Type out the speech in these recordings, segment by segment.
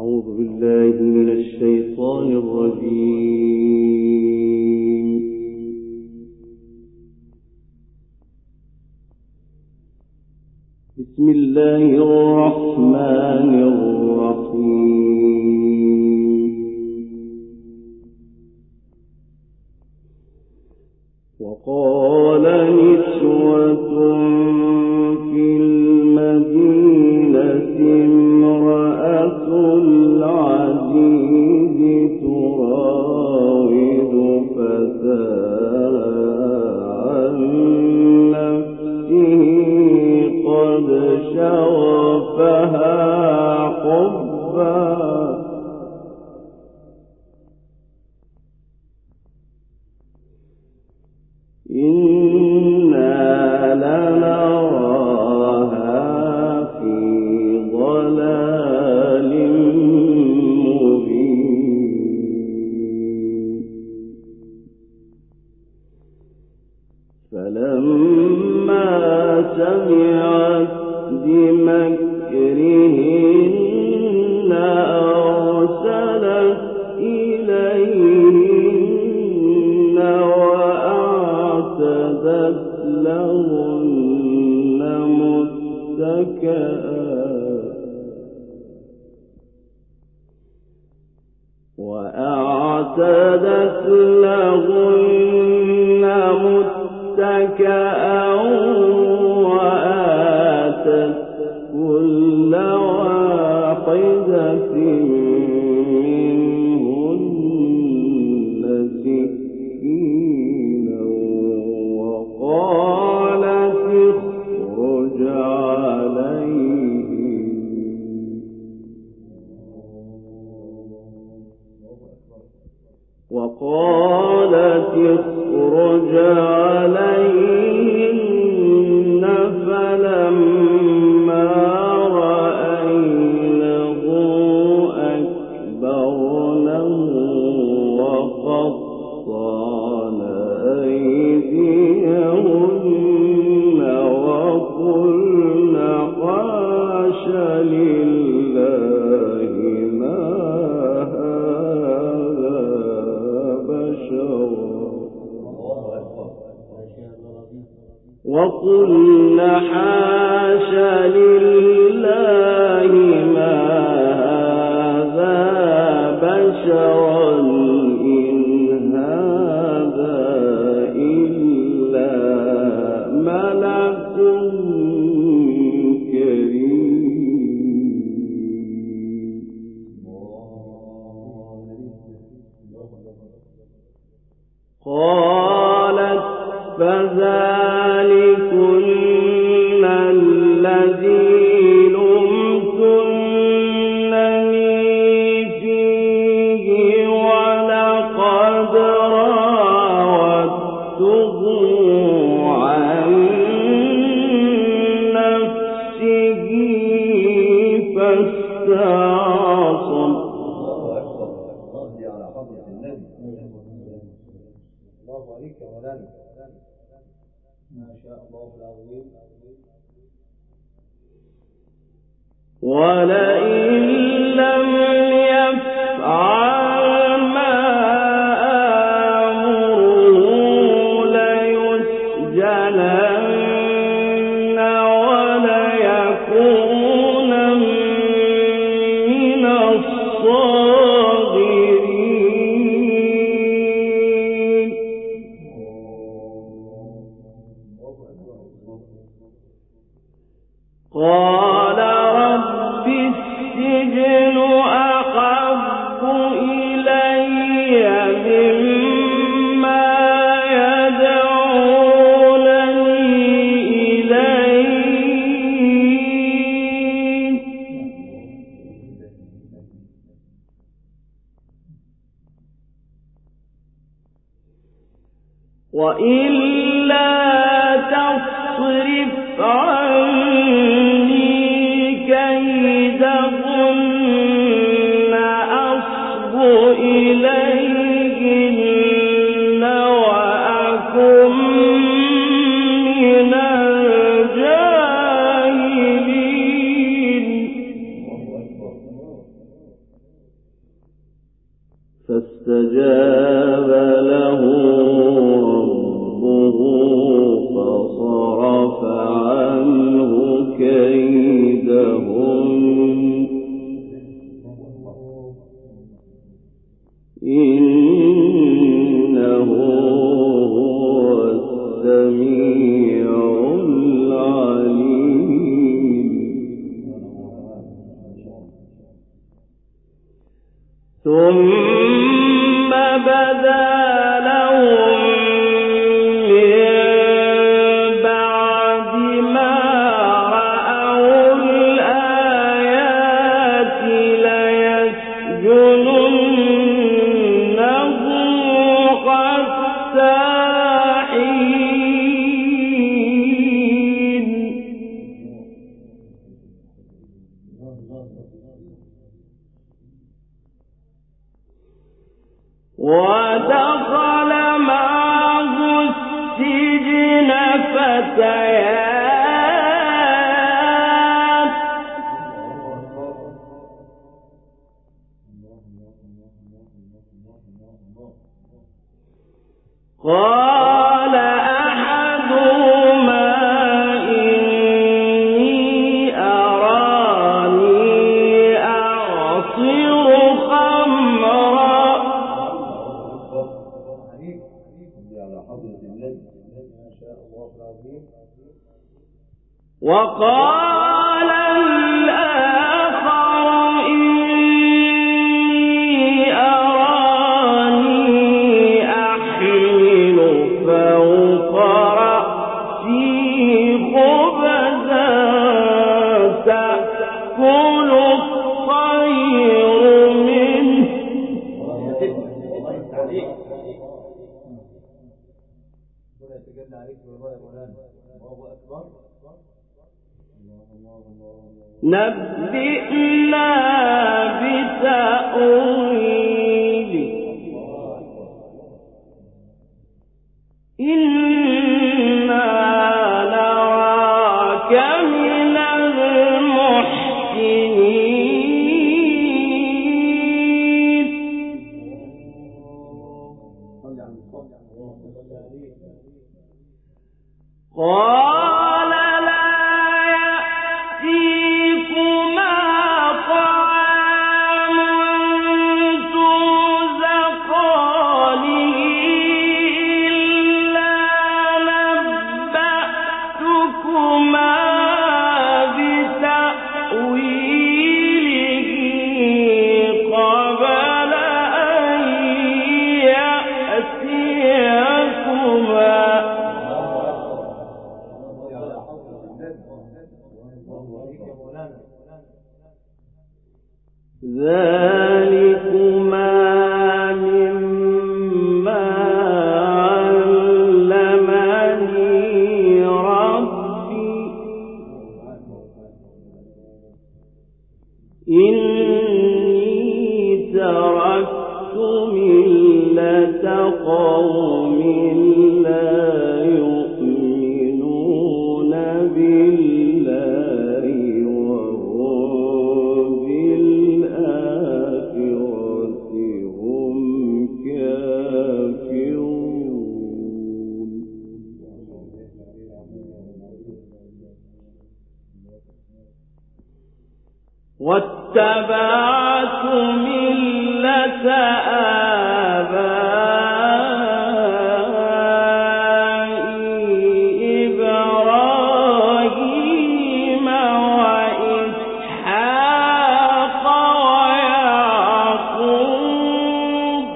أعوذ بالله من الشيطان الرجيم. بسم الله الرحمن الرحيم. وقال نسوة في المدينة امرأة العزيز تراود فتاها عن نفسه قد شغفها حبا إنا لنراها في ضلال مبين. فلما سمعت بمكرهن أرسلت إليهن وأعتدت لهن متكئا وآتت كل واحدة منهن سكينا وقالت اخرج عليهن فلما رأينه أكبرنه وقطعن أيديهن وقلن حاش لله ما هذا بشرا وقلن حاش لله ما هذا بشرا إن هذا إلا ملك كريم. قالت فذلكن الذي لمتنني فيه ولقد راودته عن نفسه فاستعصم. الله عليك مولانا ما شاء الله العظيم. ولئن لم يفعل ما آمره ليسجنن وليكونن من الصاغرين. قال رب السجن أحب إلي مما يدعونني إليه وإلا تصرف عني كيدهن أصب إليهن وأكن من الجاهلين. ثم بدا لهم من بعد ما رأوا الآيات ليسجننه حتى حين. ودخل معه السجن فتيان قال أحدهما إني أراني أعصر خمرا وقال الآخر إني أراني أحمل فوق رأسي خبزا تأكل الطير منه. نبئنا بتأويله إنا نراك من المحسنين. قال لا يأتيكما طعام ترزقانه إلا نبأتكما بتأويله قبل أن يأتيكما. ذلكما مما علمني ربي إني تركت ملة قوم لا يؤمنون بالله وهم بالآخرة هم كافرون. واتبعت ملة آبائي إبراهيم وإسحاق ويعقوب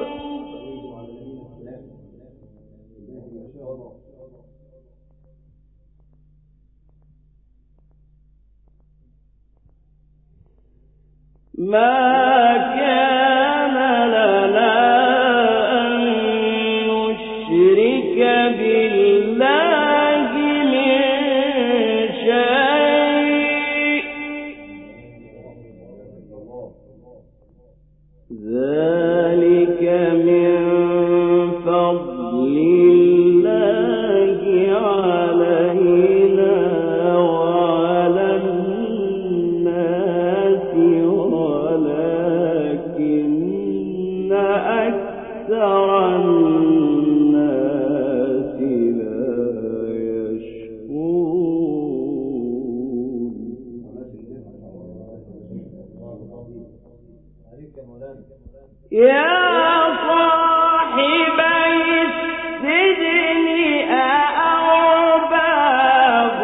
ما كان لنا أن نشرك بالله من شيء ذلك من فضل الله علينا وعلى الناس ولكن أكثر الناس لا يشكرون. يا صاحبي السجن أأرباب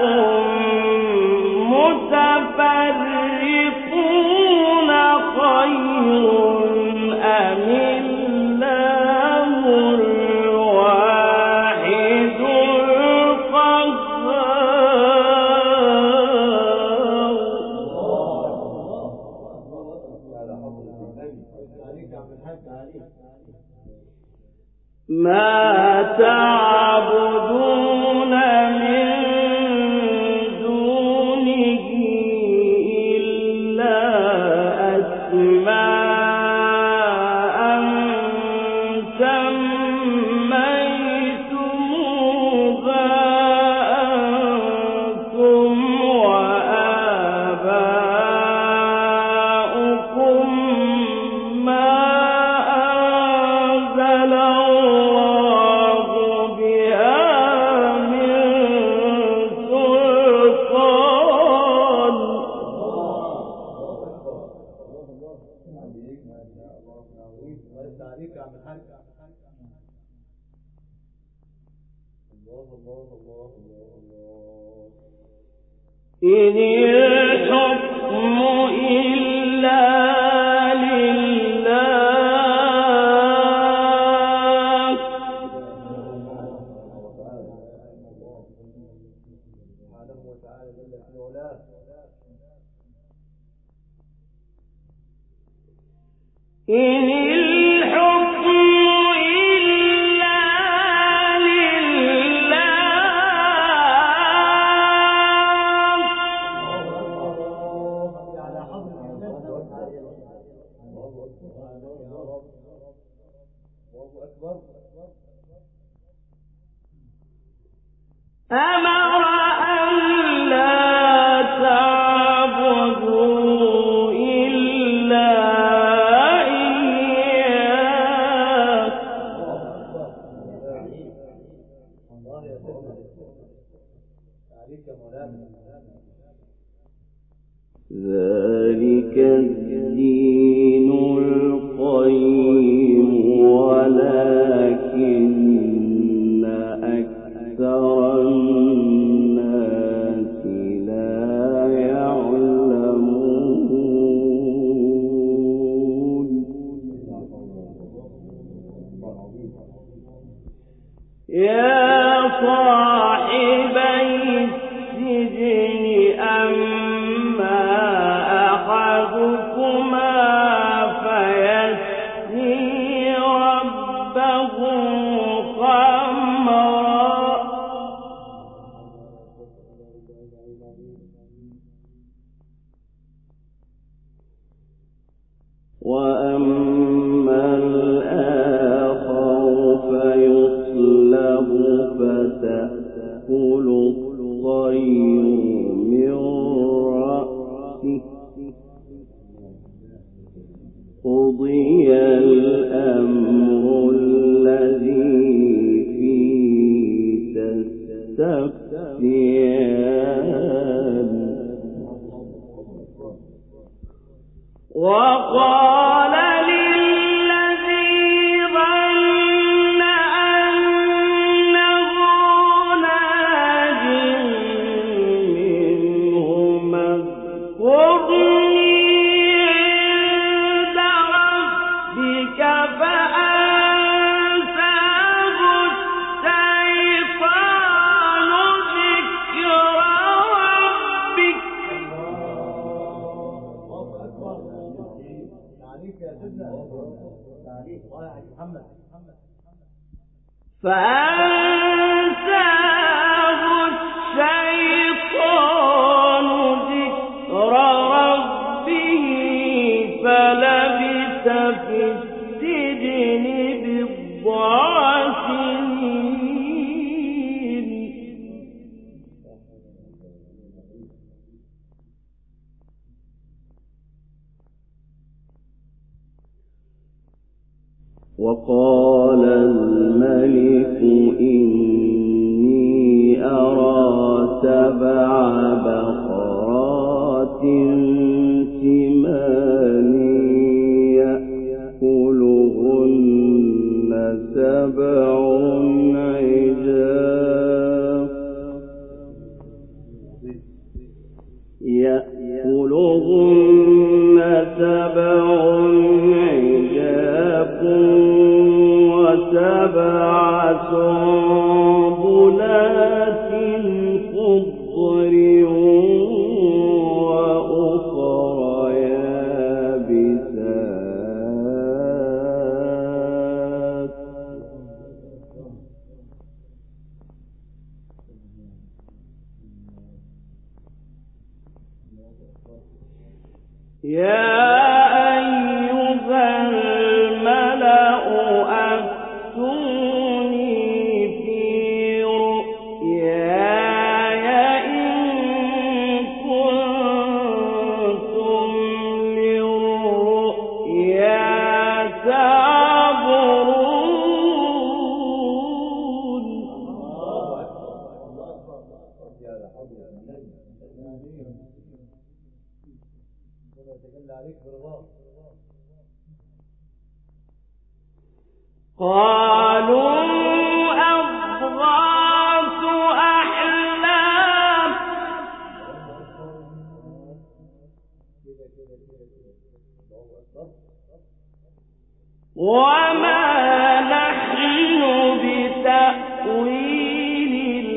متفرقون خير ما تعبدون من دونه إلا أسماء سميتموها أنتم وآباؤكم ما أنزل الله بها من سلطان. إن الحكم إلا لله إن الحكم إلا أمر أن لا تعبدوا إلا إياه ذلك الدين القيم ولكن أكثر الناس لا يعلمون. يا صاحبي السجن أما أحدكما فيسقي ربه خمرا وأما الآخر فيصلب فتأكل الطير من رأسه قضي الأمر الذي فيه تستفتيان. وقال للذي ظن أنه ناج منهما اذكرني عند ربك فأنساه الشيطان ذكر ربك فأنساه الشيطان ذكر ربه فلبث في السجن بضع سنين. وقال الملك إني أرى 7 بقرات سمان يأكلهن 7 عجاف يأكلهن 7 عجاف و7 سنبلات خضر وأخر يابسات يا أيها الملأ أفتوني في رؤياي إن كنتم للرؤيا تعبرون. قالوا أضغاث أحلام وما نحن بتأويل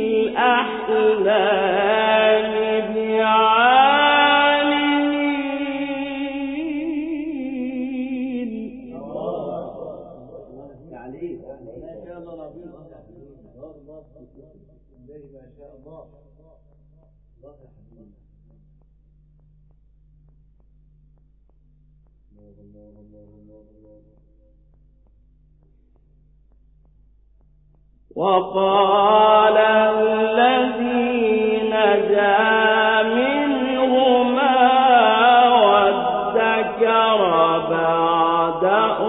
الأحلام بعالمين. وقال الذي نجا منهما وادكر بعد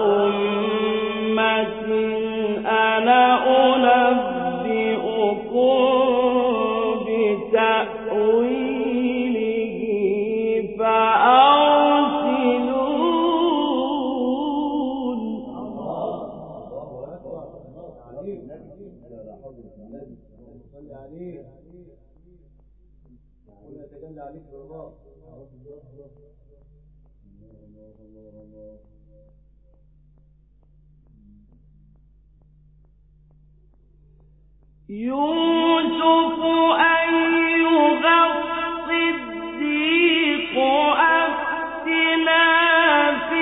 أمة أنا أنبئكم بتأويله فأرسلون. يوسف أيها الصديق أفتنا في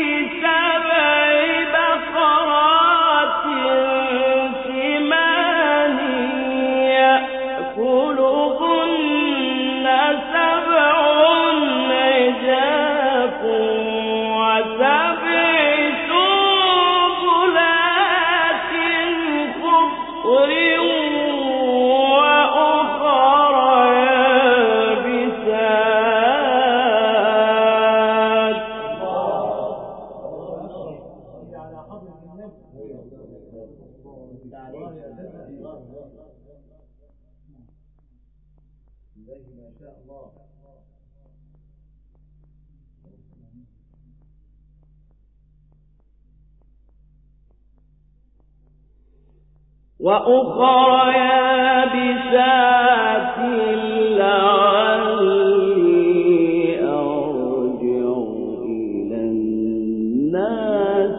7 بقرات سمان يأكلهن 7 عجاف و7 سنبلات خضر وأخرى يابسات لعلي أرجع إلى الناس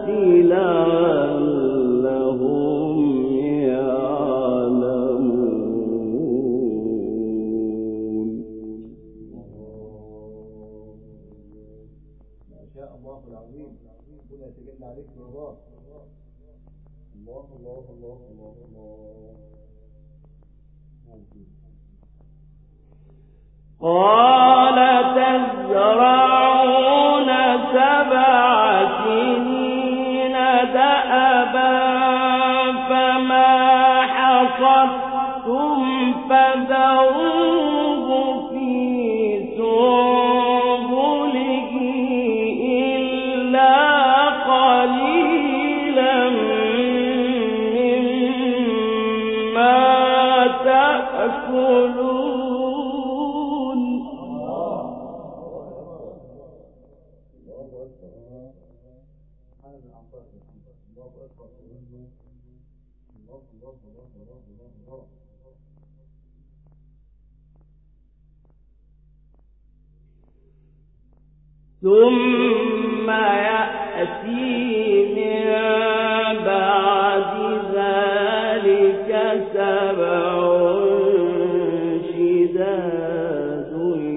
لعلهم يعلمون. ما شاء الله العظيم. ربنا يتجلى عليك برضاه. الله الله الله الله الله. قال تزرعون 7 سنين دأبا فما حصدتم فذروه في سنبله إلا قليلا مما تأكلون. ثم يأتي من بعد ذلك 7 شداد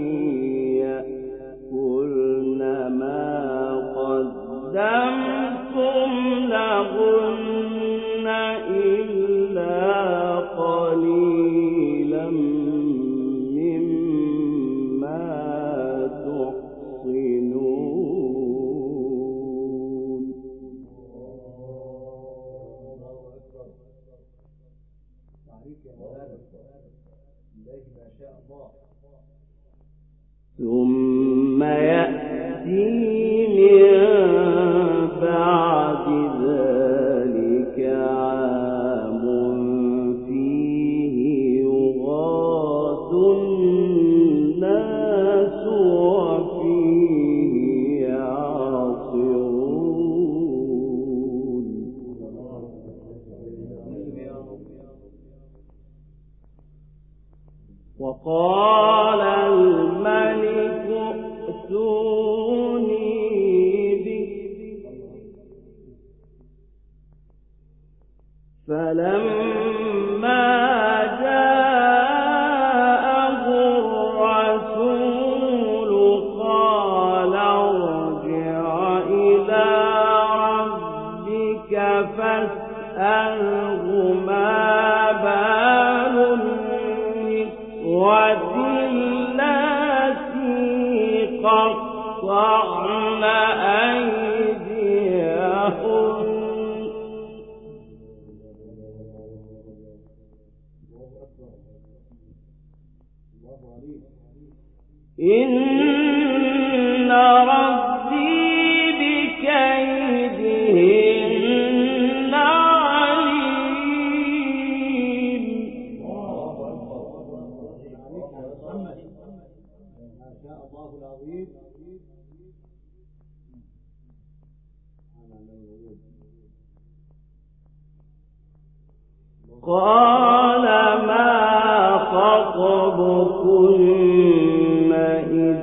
يأكلن ما قدمتم لهن إلا قليلا مما قطعن أيديهن إن ربي بكيدهن عليم. قال ما خطبكن إذ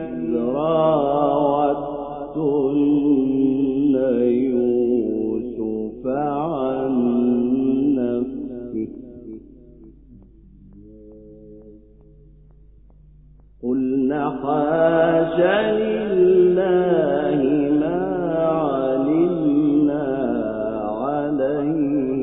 راوتن يوسف عن نفسه قلنا حاش لله ما علمنا عليه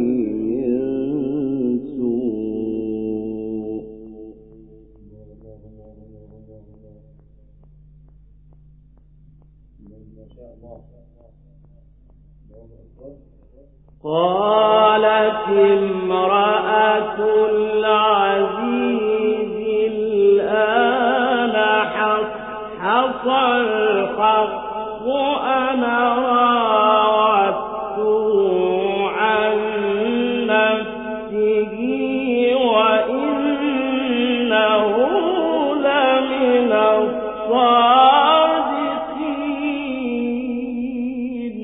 قالت امرأة العزيز الآن حصحص الحق أنا راودته عن نفسه وإنه لمن الصادقين.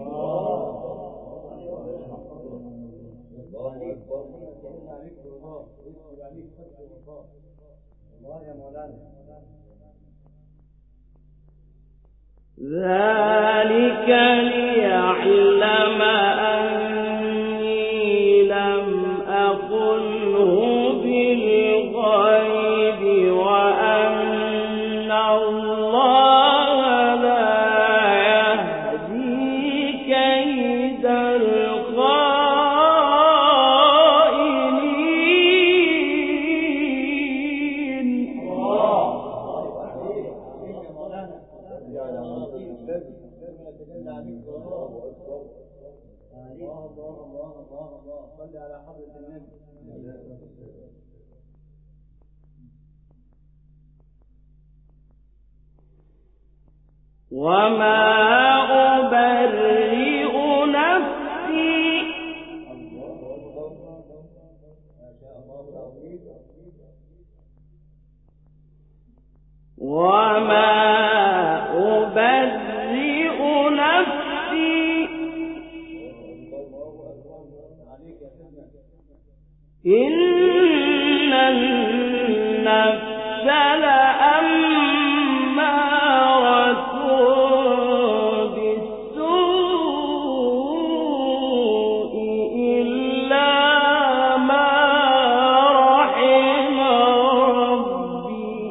ذلك ليعلم أني لم أخنه بالغيب وأن الله لا يهدي كيد وما أبرئ نفسي وما أبرئ نفسي إن النفس لأمارة بالسوء إلا ما رحم ربي.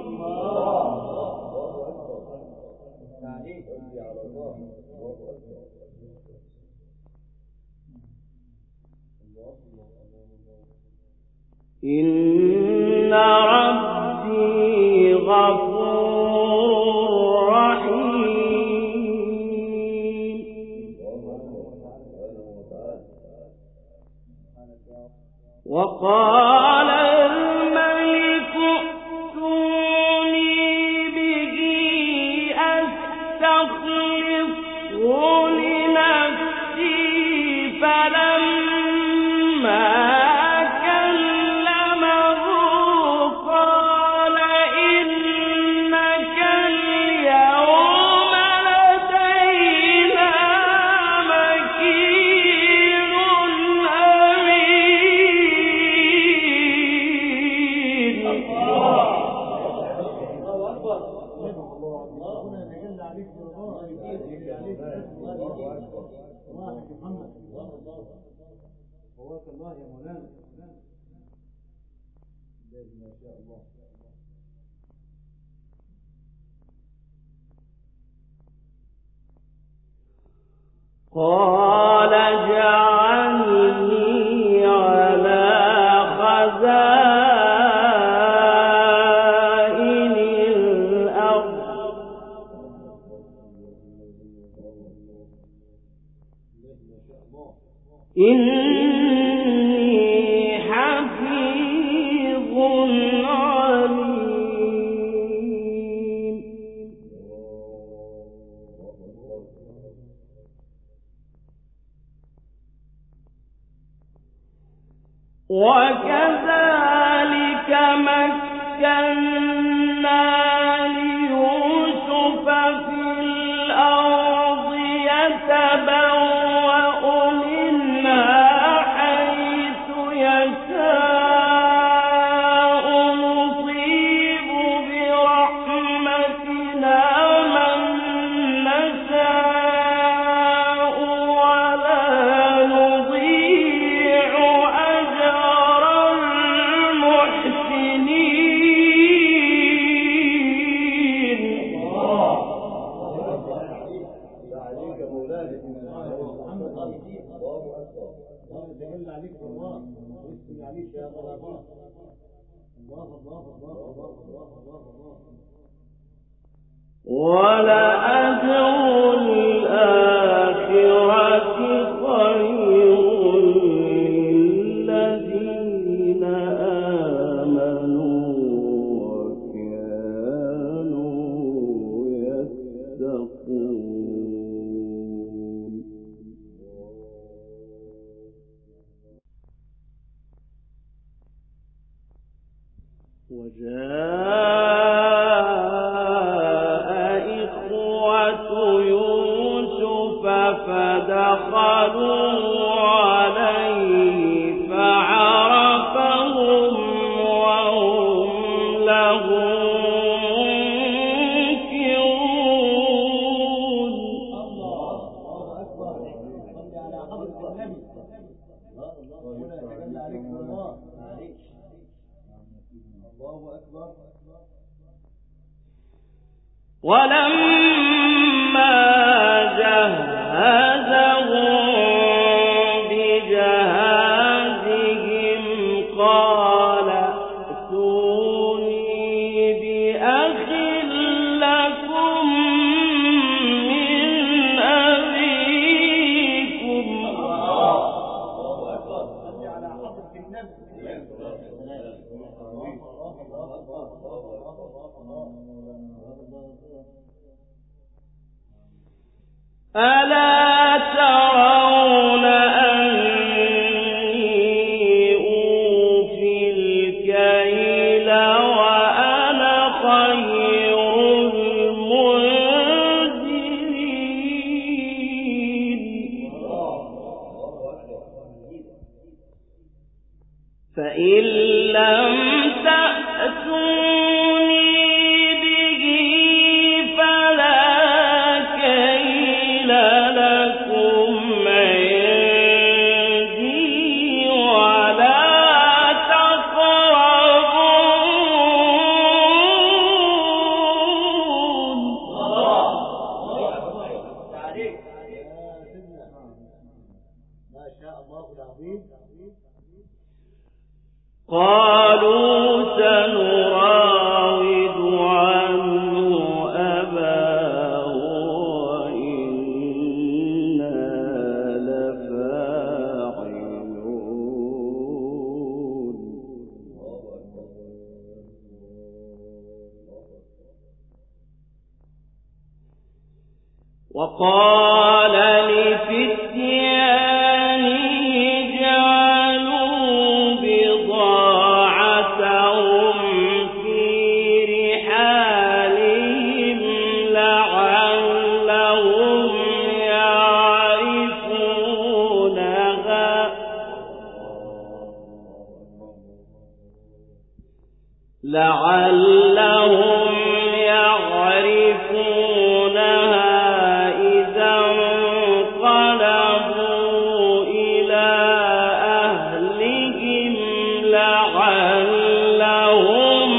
إن ربي غفور رحيم. وقال الملك ائتوني به أستخلصه لنفسي فلما قال اجعلني على خزائن الأرض إني حفيظ عليم. وكذلك مكنا ليوسف في الأرض يتبوأ منها حيث يشاء نصيب برحمتنا من نشاء ولا نضيع أجر المحسنين. ولأجر الآخرة خير للذين آمنوا وكانوا يتقون. وجاء إخوة يوسف فدخلوا عليه فعرفهم وهم له منكرون. الله أكبر. صل على حضرة النبي. الله أكبر. ولما جهزهم بجهازهم قال ائتوني بأخ لكم من أبيكم. الله أكبر. صل على حضرة النبي. ألا ترون أني أوفي الكيل وأنا خير المنزلين. فإن لم تأتوني به فلا كيل لكم عندي ولا تقربون. ما شاء الله العظيم. قالوا سنراود عنه أباه وإنا لفاعلون. وقال لفتيانه جعلوا بضاعتهم في رحالهم لعلهم يعرفونها إذا انقلبوا إلى أهلهم لعلهم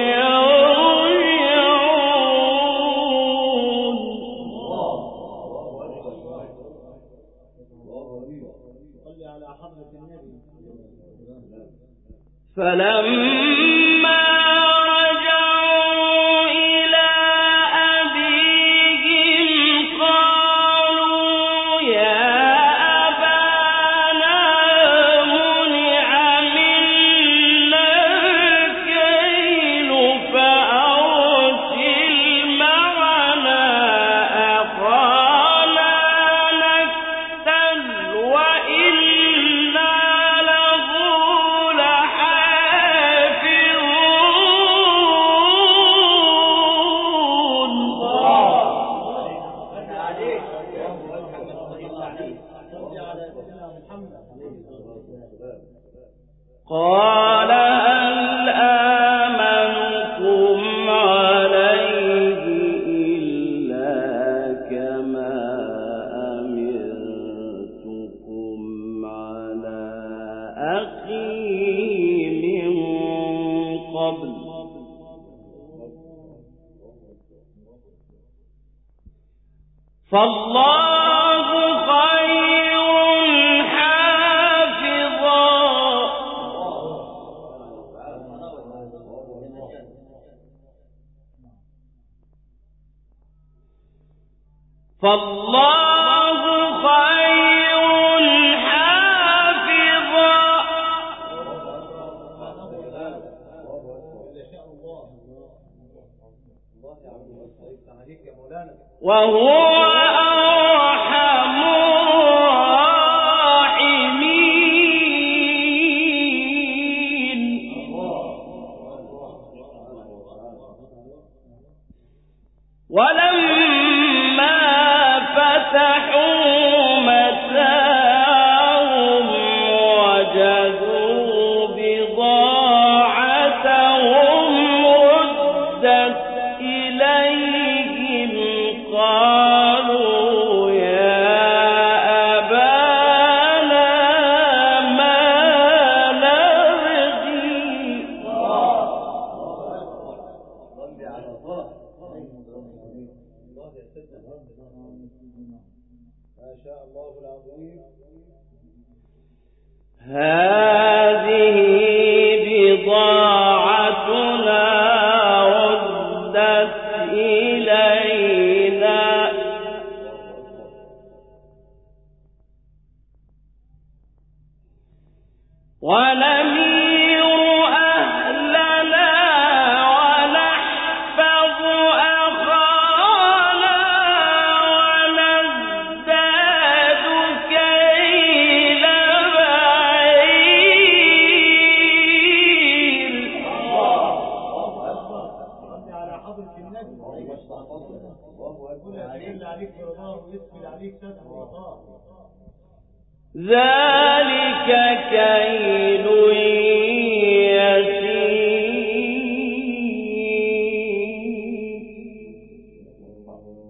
يرجعون. صل على حضرة النبي. فلما رجعوا إلى أبيهم قالوا يا أبانا قال هل آمنكم عليه إلا كما أمنتكم على أخيه من قبل فالله خير حافظا فالله خير حافظا وهو أرحم الراحمين ولما فتحوا متاعهم وجدوا بضاعتهم ردت إليهم قالوا يا أبانا ما نبغي هذه بضاعتنا ردت إلينا ونمير أهلنا ونحفظ أخانا ونزداد كيل بعير على حضرة النبي يجل عليك رضاه ويسفل عليك ستر رضاه ذلك كيل يسير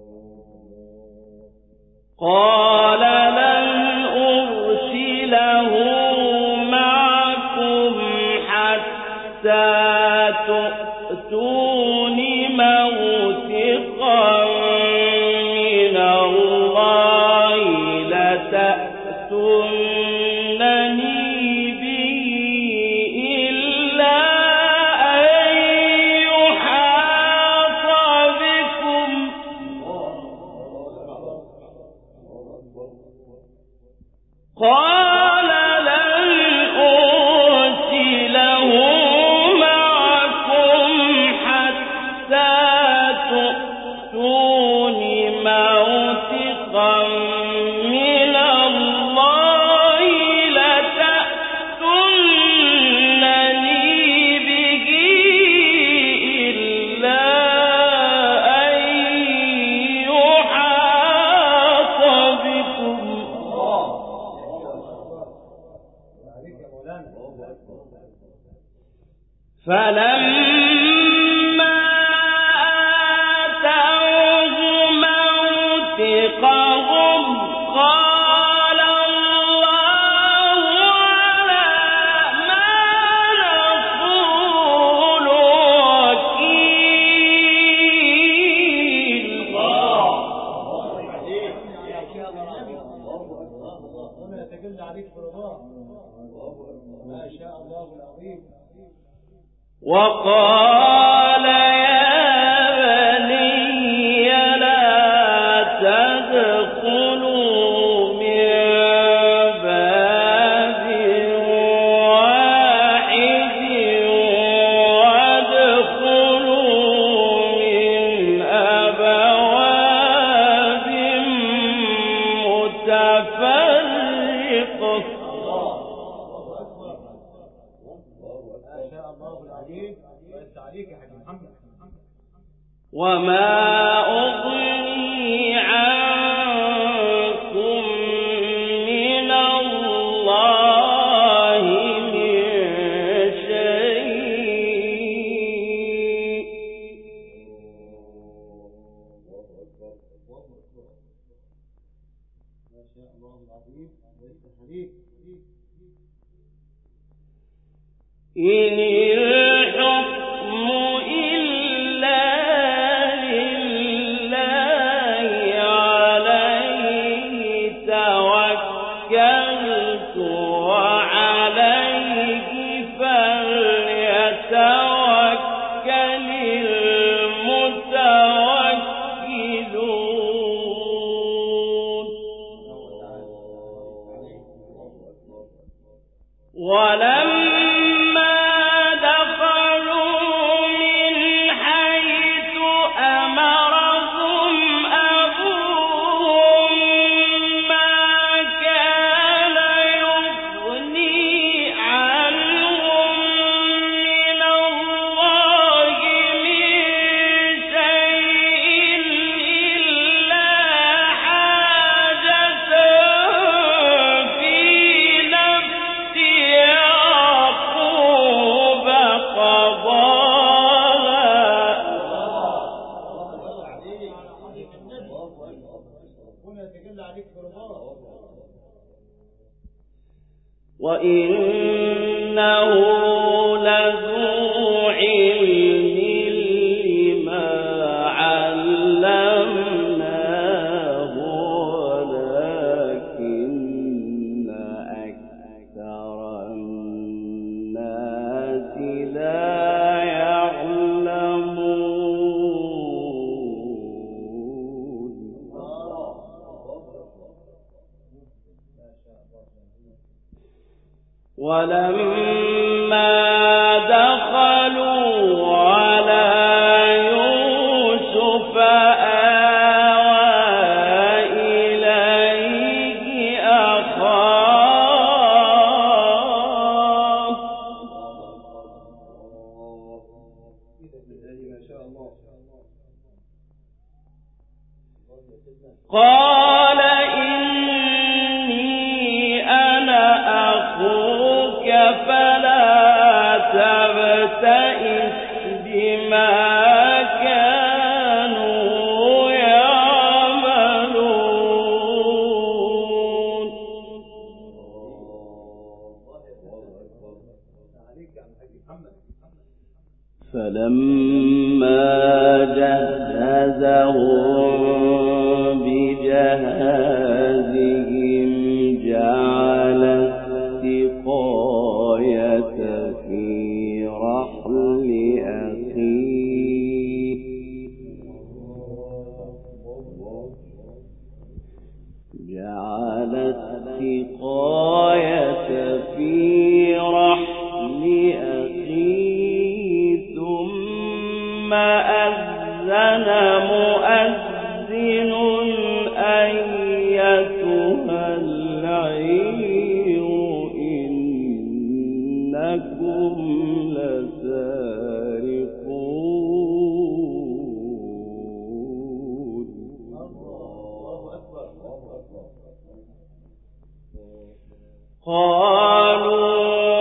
قال لن أرسله معكم حتى تؤتون موثقا من الله لتأتونني به إلا أن يحاط بكم قال لن أرسله معكم حتى تؤتون موثقا من الله لتأتونني به إلا أن يحاط بكم فلما آتوه موثقهم قال الله على ما نقول وكيل ولا يتجلى عليك برضاه ما شاء الله العظيم وقال يا بني لا تدخلوا من باب واحد وادخلوا من أبواب متفرقة وما أغني عنكم من الله ما شاء الله العظيم ويفتح عليك. إن الحكم إلا لله عليه توكلت وعليه فليتوكل المتوكلون. ولما دخلوا من حيث أمرهم أبوهم ما كان يغني عنهم من الله من شيء إلا حاجة في نفس يعقوب قضاها وإنه لذو علم لما علمناه ولكن أكثر الناس لا يعلمون. ولما دخلوا على يوسف آوى إليه أخاه قال إني أنا أخوك فلا تبتئس بما كانوا يعملون. فلما جهزهم بجهازهم جعل السقاية في رحل أخيه ثم أذن مؤذن أيتها العير إنكم لسارقون. قالوا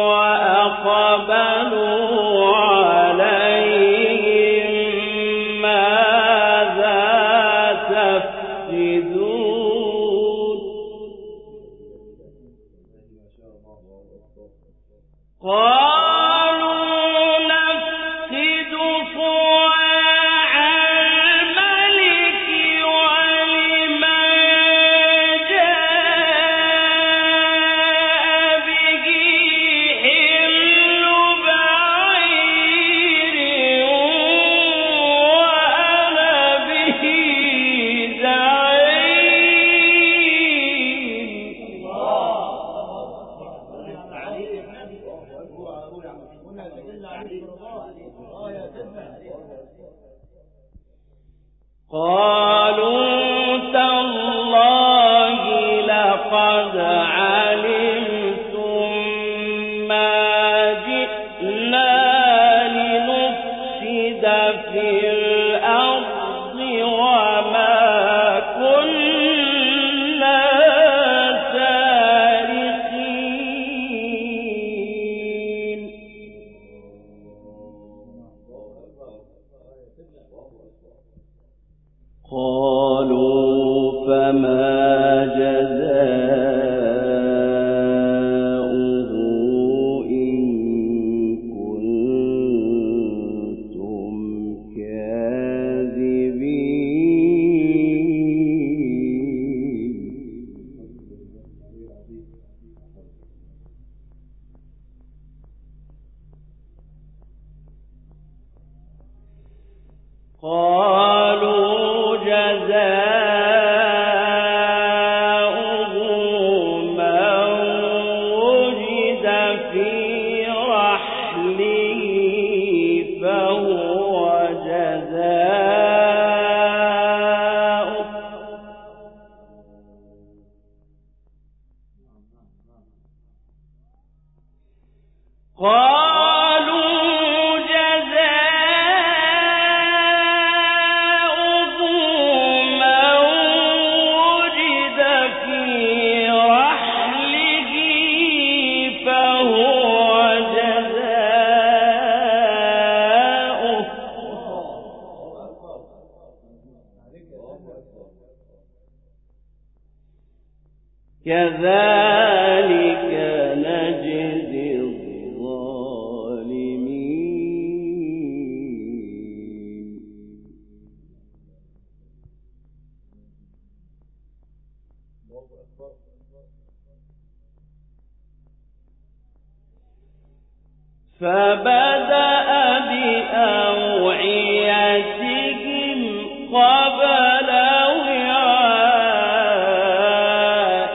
وأقبلوا عليهم ماذا تفقدون. قالوا نفقد صواع الملك ولمن جاء به حمل بعير وأنا به زعيم. فما جزاؤه إن كنتم كاذبين. قالوا جزاؤه من وجد في رحله فهو جزاؤه. كذلك نجزي الظالمين. فبدأ بأوعيتهم قبل وعاء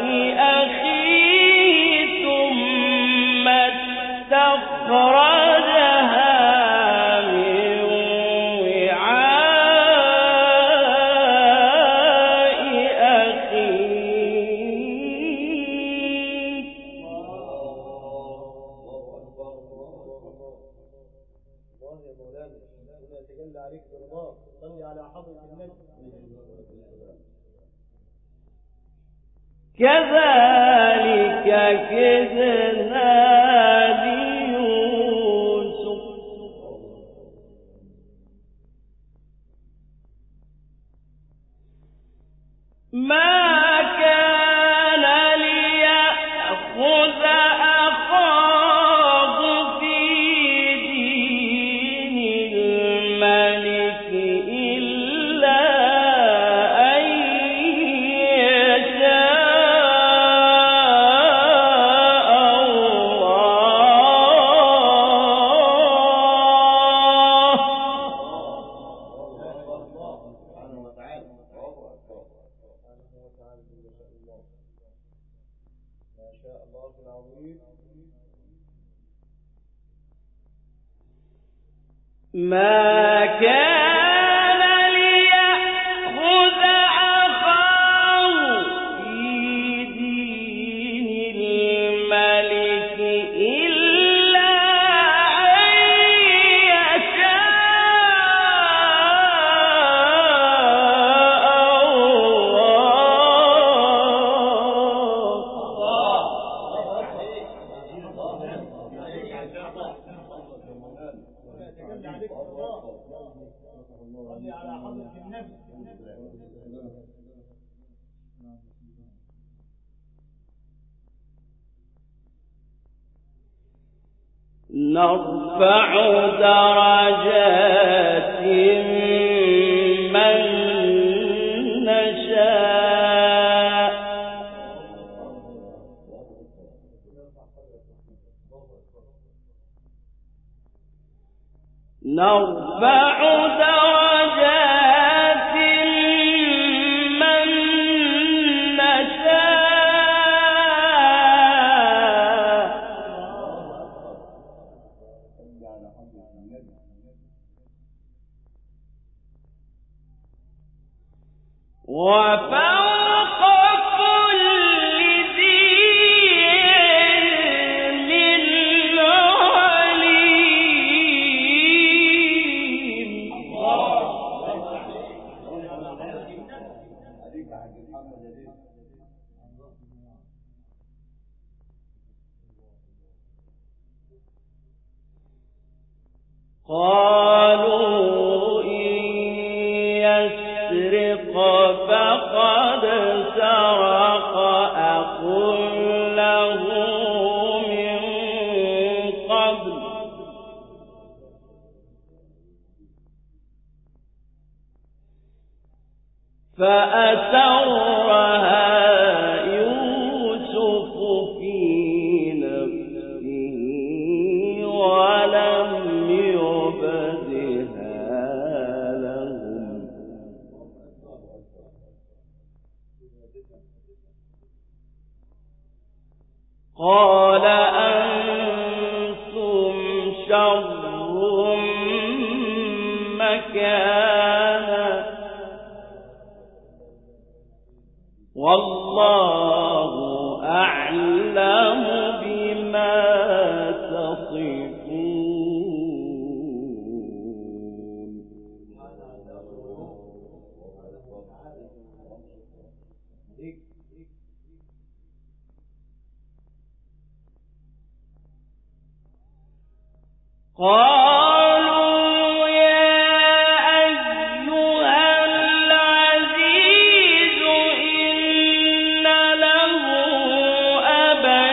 أخيه ثم استخرجها من وعاء أخيه. يتجلى عليك برضاه. صلي على حضرة النبي. كذلك كدنا ليوسف ما كان ليأخذ أخاه في دين الملك إلا أن يشاء ما كان ليأخذ أخاه في دين الملك إلا أن يشاء صلي على حضرة النبي. نرفع درجات من نشاء نرفع درجات من نشاء وفوق كل ذي علم عليم. قالوا إن يسرق فقد فأسرها يوسف في نفسه ولم يبدها لهم قال أنتم شر مكانا والله أعلم بما تصفون. قالوا يا أيها العزيز إن له أبا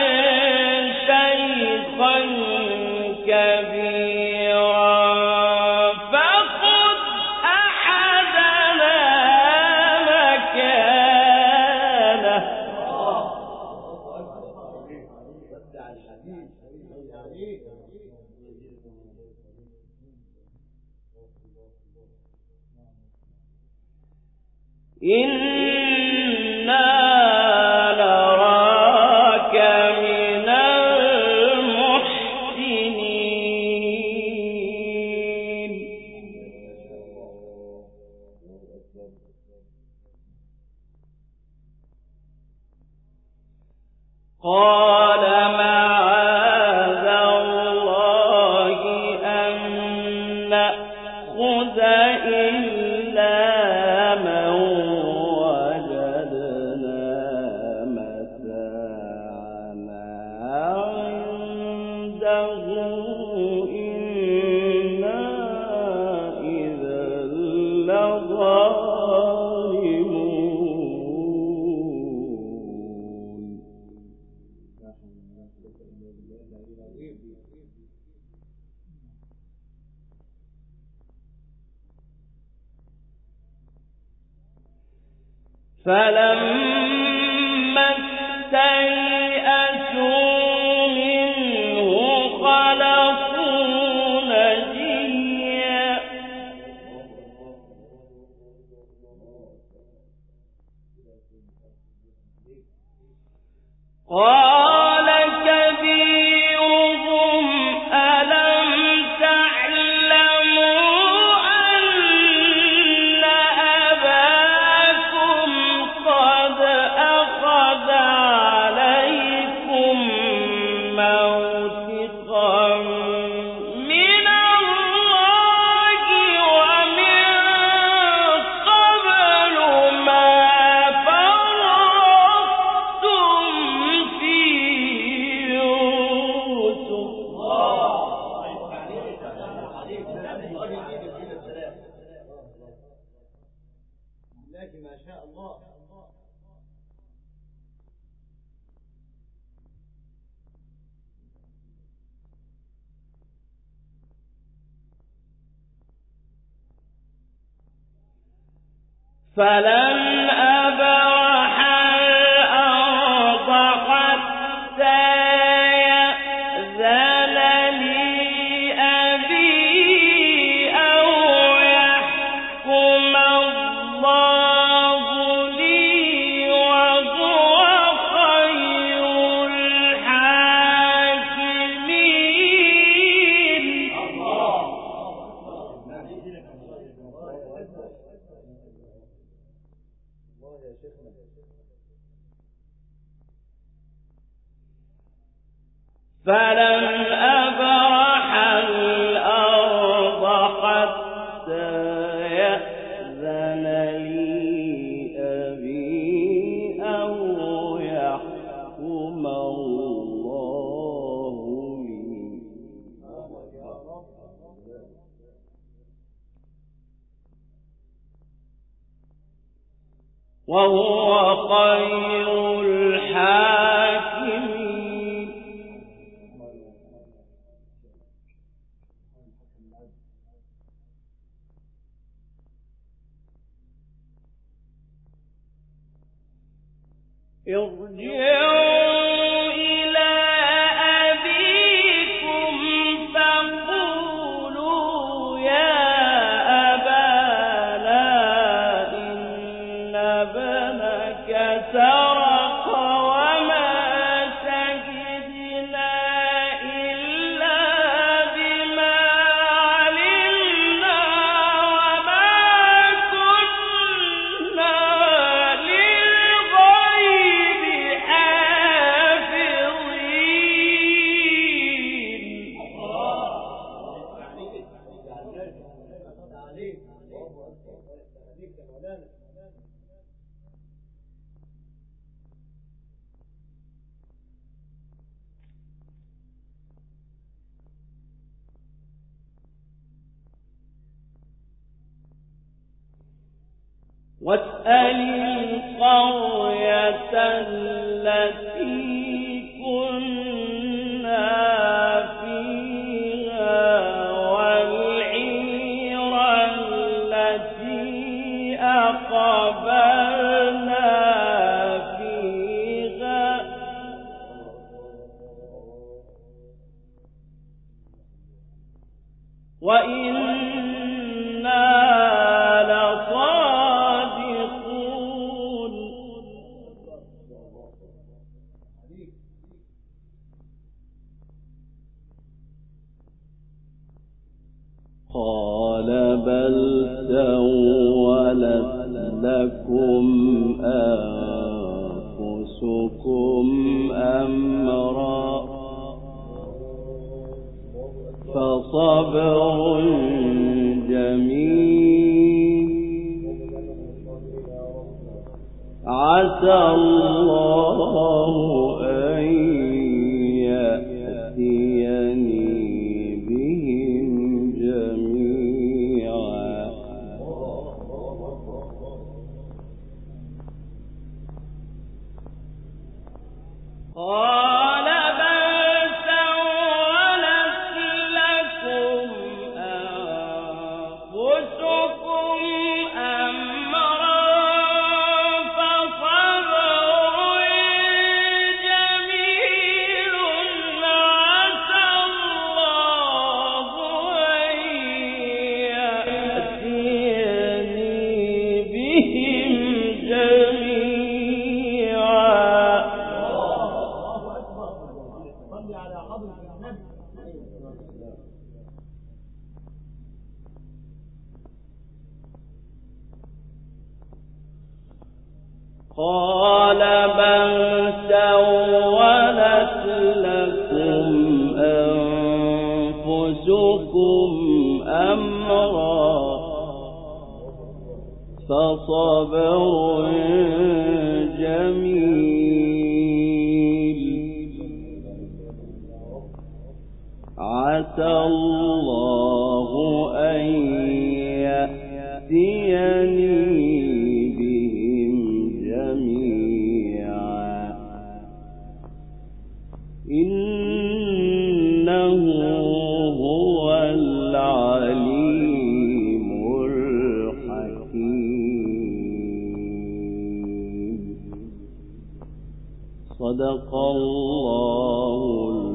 شيخا كبيرا فخذ أحدنا مكانه إنا نراك من المحسنين. قال معاذ الله أن نأخذ إلا من وجدنا متاعنا عنده إنا إذا لظالمون. فلما استيئسوا منه خلصوا نجيا قال كبيرهم ألم تعلموا أن أباكم قد أخذ عليكم موثقا من الله ومن قبل ما فرطتم في يوسف ما شاء الله. فلن أبرح الأرض حتى يأذن لي أبي أو يحكم الله لي وهو خير الحاكمين. فلن أبرح الأرض حتى يأذن لي أبي أو يحكم الله لي وهو خير الحاكمين. ارجعوا إلى أبيكم فقولوا يا أبانا إن ابنك سرق وما شهدنا إلا بما علمنا وما كنا للغيب حافظين. واسأل القرية التي كنا فيها والعير التي أقبلنا فيها وإنا لصادقون. قال بل سولت لكم أنفسكم أمرا فصبر جميل عسى الله أن يأتيني بهم جميعا. قال بل سولت لكم أنفسكم أمرا فصبر جميل عسى الله أن يأتيني بهم جميعا. قال بل سولت لكم أنفسكم أمرا فصبر جميل عسى الله أن يأتيني بهم جميعا إنه هو العليم الحكيم. صدق الله